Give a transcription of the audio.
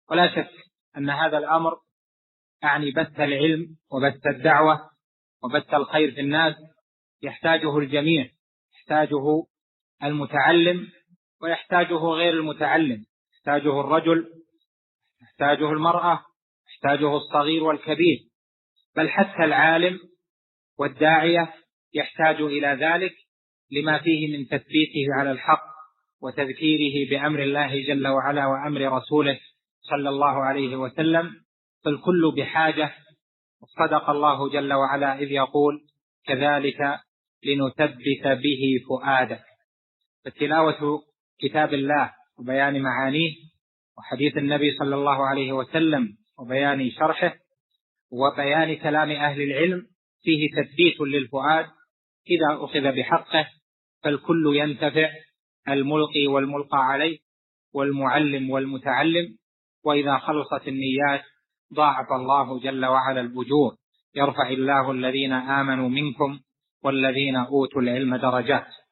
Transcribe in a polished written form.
ولا شك أن هذا الأمر يعني بث العلم وبث الدعوة وبث الخير في الناس يحتاجه الجميع، يحتاجه المتعلم ويحتاجه غير المتعلم، يحتاجه الرجل، يحتاجه المرأة، يحتاجه الصغير والكبير، بل حتى العالم والداعية يحتاج إلى ذلك لما فيه من تثبيته على الحق وتذكيره بأمر الله جل وعلا وأمر رسوله صلى الله عليه وسلم، فالكل بحاجة. صدق الله جل وعلا إذ يقول: كذلك لنثبت به فؤادك. فتلاوة كتاب الله وبيان معانيه وحديث النبي صلى الله عليه وسلم وبيان شرحه وبيان كلام أهل العلم فيه تثبيت للفؤاد إذا أخذ بحقه، فالكل ينتفع، الملقي والملقى عليه والمعلم والمتعلم. وإذا خلصت النيات ضاعف الله جل وعلا الأجور، يرفع الله الذين آمنوا منكم والذين أوتوا العلم درجات.